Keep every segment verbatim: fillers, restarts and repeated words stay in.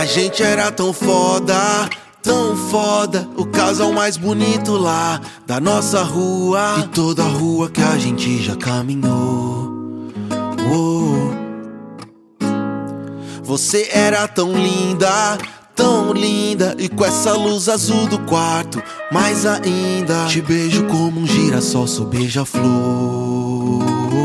gente era tão foda, tão foda, o casal mais bonito lá da nossa rua e toda a rua que a gente já caminhou. Oh. Você era tão linda, tão linda, e com essa luz azul do quarto, mais ainda. Te beijo como um girassol, sou beija-flor.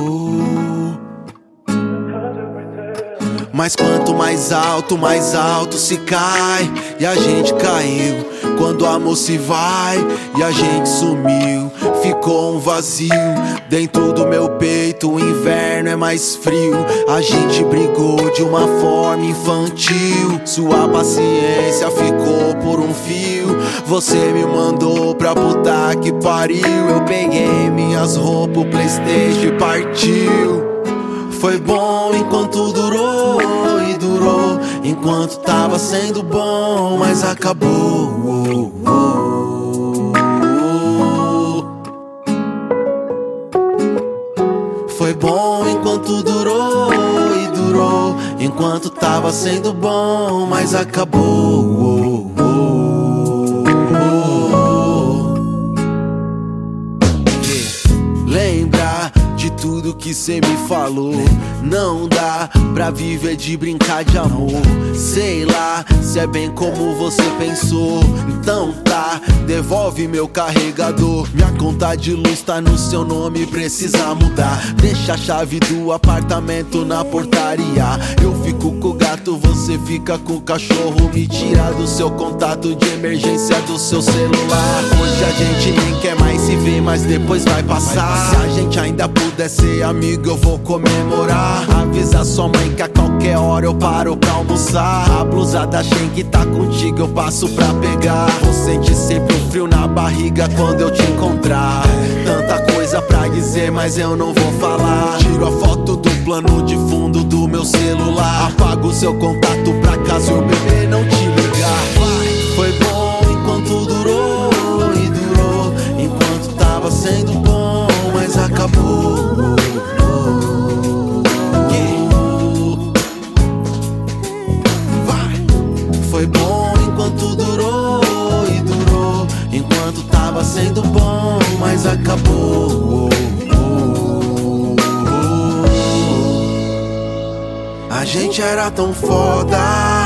Mas quanto mais alto, mais alto se cai. E a gente caiu quando o amor se vai. E a gente sumiu, ficou um vazio dentro do meu peito, o inverno é mais frio. A gente brigou de uma forma infantil. Sua paciência ficou por um fio. Você me mandou pra puta que pariu. Eu peguei minhas roupas, o PlayStation e partiu. Foi bom enquanto durou, e durou enquanto tava sendo bom, mas acabou. Oh, oh, oh. Foi bom enquanto durou, e durou enquanto tava sendo bom, mas acabou. Oh, oh, oh. Yeah. Lembra de tudo que cê me falou. Não dá pra viver de brincar de amor. Sei lá se é bem como você pensou. Então tá, devolve meu carregador. Minha conta de luz tá no seu nome, precisa mudar. Deixa a chave do apartamento na portaria. Eu fico com o gato, você fica com o cachorro. Me tira do seu contato de emergência do seu celular. Hoje a gente nem quer mais se ver, mas depois vai passar. Se a gente ainda puder ser amigo, eu vou comemorar. Avisa sua mãe que a qualquer hora eu paro pra almoçar. A blusa da Shein que tá contigo eu passo pra pegar. Vou sentir sempre um frio na barriga quando eu te encontrar. Tanta coisa pra dizer, mas eu não vou falar. Tiro a foto do plano de fundo do meu celular. Apago o seu contato pra caso o bebê não te ligar. Foi bom enquanto durou, e durou enquanto tava sendo bom, mas acabou. Foi bom enquanto durou, e durou enquanto tava sendo bom, mas acabou. A gente era tão foda,